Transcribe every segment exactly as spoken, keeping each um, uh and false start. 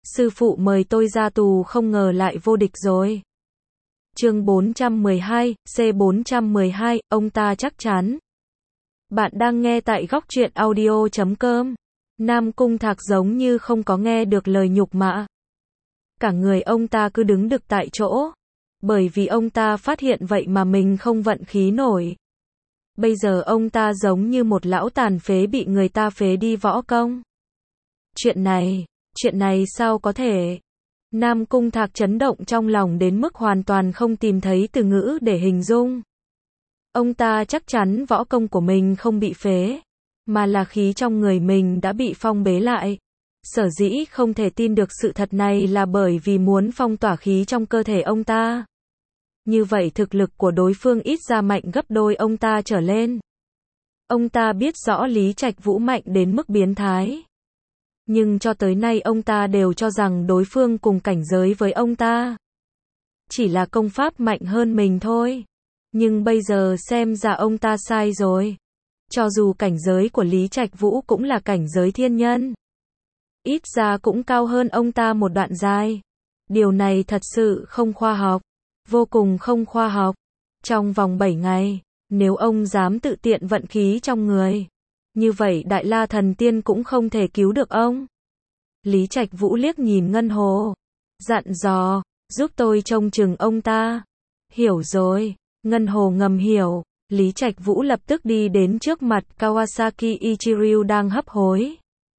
Sư phụ mời tôi ra tù không ngờ lại vô địch rồi. Chương bốn trăm mười hai, C bốn trăm mười hai, ông ta chắc chắn. Bạn đang nghe tại góc truyện audio chấm com. Nam Cung Thạc giống như không có nghe được lời nhục mạ. Cả người ông ta cứ đứng đực tại chỗ. Bởi vì ông ta phát hiện vậy mà mình không vận khí nổi. Bây giờ ông ta giống như một lão tàn phế bị người ta phế đi võ công. Chuyện này, chuyện này sao có thể? Nam Cung Thạc chấn động trong lòng đến mức hoàn toàn không tìm thấy từ ngữ để hình dung. Ông ta chắc chắn võ công của mình không bị phế, mà là khí trong người mình đã bị phong bế lại. Sở dĩ không thể tin được sự thật này là bởi vì muốn phong tỏa khí trong cơ thể ông ta. Như vậy thực lực của đối phương ít ra mạnh gấp đôi ông ta trở lên. Ông ta biết rõ Lý Trạch Vũ mạnh đến mức biến thái. Nhưng cho tới nay ông ta đều cho rằng đối phương cùng cảnh giới với ông ta. Chỉ là công pháp mạnh hơn mình thôi. Nhưng bây giờ xem ra ông ta sai rồi. Cho dù cảnh giới của Lý Trạch Vũ cũng là cảnh giới thiên nhân. Ít ra cũng cao hơn ông ta một đoạn dài. Điều này thật sự không khoa học. Vô cùng không khoa học. Trong vòng bảy ngày, nếu ông dám tự tiện vận khí trong người, như vậy Đại La Thần Tiên cũng không thể cứu được ông. Lý Trạch Vũ liếc nhìn Ngân Hồ, dặn dò, giúp tôi trông chừng ông ta. Hiểu rồi. Ngân Hồ ngầm hiểu. Lý Trạch Vũ lập tức đi đến trước mặt Kawasaki Ichiryu đang hấp hối.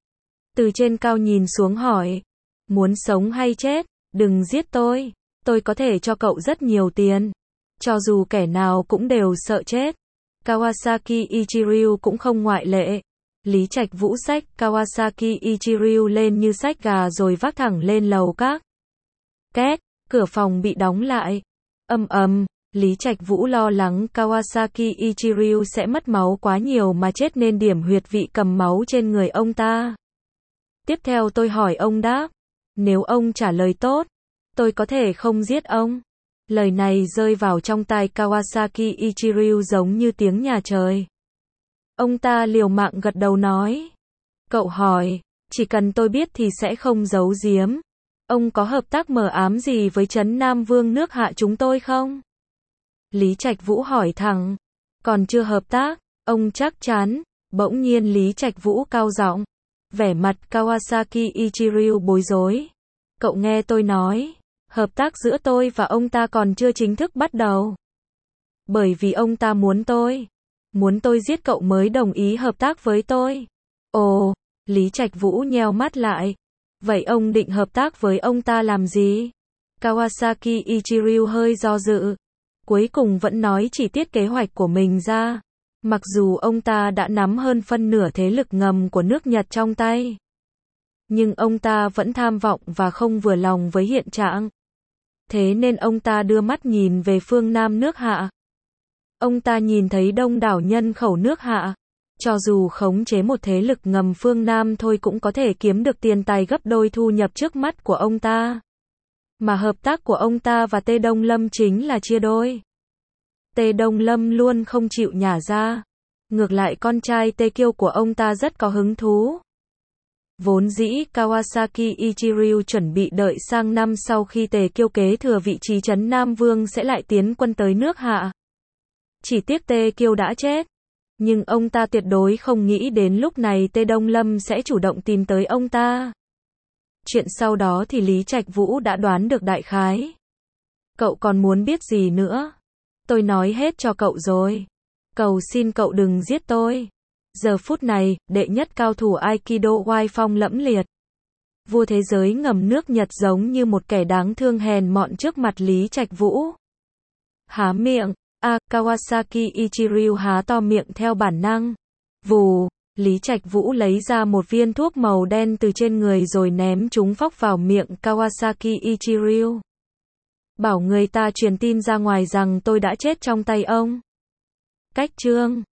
Từ trên cao nhìn xuống hỏi, muốn sống hay chết? Đừng giết tôi. Tôi có thể cho cậu rất nhiều tiền. Cho dù kẻ nào cũng đều sợ chết. Kawasaki Ichiryu cũng không ngoại lệ. Lý Trạch Vũ xách Kawasaki Ichiryu lên như xách gà rồi vác thẳng lên lầu các. Két, cửa phòng bị đóng lại. Ầm ầm, Lý Trạch Vũ lo lắng Kawasaki Ichiryu sẽ mất máu quá nhiều mà chết nên điểm huyệt vị cầm máu trên người ông ta. Tiếp theo tôi hỏi ông đáp. Nếu ông trả lời tốt, tôi có thể không giết ông. Lời này rơi vào trong tai Kawasaki Ichiryu giống như tiếng nhà trời. Ông ta liều mạng gật đầu nói. Cậu hỏi, chỉ cần tôi biết thì sẽ không giấu giếm. Ông có hợp tác mờ ám gì với Trấn Nam Vương nước Hạ chúng tôi không? Lý Trạch Vũ hỏi thẳng. Còn chưa hợp tác, ông chắc chắn. Bỗng nhiên Lý Trạch Vũ cao giọng. Vẻ mặt Kawasaki Ichiryu bối rối. Cậu nghe tôi nói, hợp tác giữa tôi và ông ta còn chưa chính thức bắt đầu. Bởi vì ông ta muốn tôi, muốn tôi giết cậu mới đồng ý hợp tác với tôi. Ồ, Lý Trạch Vũ nheo mắt lại. Vậy ông định hợp tác với ông ta làm gì? Kawasaki Ichiryu hơi do dự. Cuối cùng vẫn nói chi tiết kế hoạch của mình ra. Mặc dù ông ta đã nắm hơn phân nửa thế lực ngầm của nước Nhật trong tay. Nhưng ông ta vẫn tham vọng và không vừa lòng với hiện trạng. Thế nên ông ta đưa mắt nhìn về phương Nam nước Hạ. Ông ta nhìn thấy đông đảo nhân khẩu nước Hạ. Cho dù khống chế một thế lực ngầm phương Nam thôi cũng có thể kiếm được tiền tài gấp đôi thu nhập trước mắt của ông ta. Mà hợp tác của ông ta và Tê Đông Lâm chính là chia đôi. Tê Đông Lâm luôn không chịu nhả ra. Ngược lại con trai Tê Kiêu của ông ta rất có hứng thú. Vốn dĩ Kawasaki Ichiryu chuẩn bị đợi sang năm sau khi Tề Kiêu kế thừa vị trí Trấn Nam Vương sẽ lại tiến quân tới nước Hạ. Chỉ tiếc Tê Kiêu đã chết. Nhưng ông ta tuyệt đối không nghĩ đến lúc này Tê Đông Lâm sẽ chủ động tìm tới ông ta. Chuyện sau đó thì Lý Trạch Vũ đã đoán được đại khái. Cậu còn muốn biết gì nữa? Tôi nói hết cho cậu rồi. Cầu xin cậu đừng giết tôi. Giờ phút này, đệ nhất cao thủ Aikido oai phong lẫm liệt. Vua thế giới ngầm nước Nhật giống như một kẻ đáng thương hèn mọn trước mặt Lý Trạch Vũ. Há miệng, a, Kawasaki Ichiryu há to miệng theo bản năng. Vù, Lý Trạch Vũ lấy ra một viên thuốc màu đen từ trên người rồi ném chúng phóc vào miệng Kawasaki Ichiryu. Bảo người ta truyền tin ra ngoài rằng tôi đã chết trong tay ông. Cách chương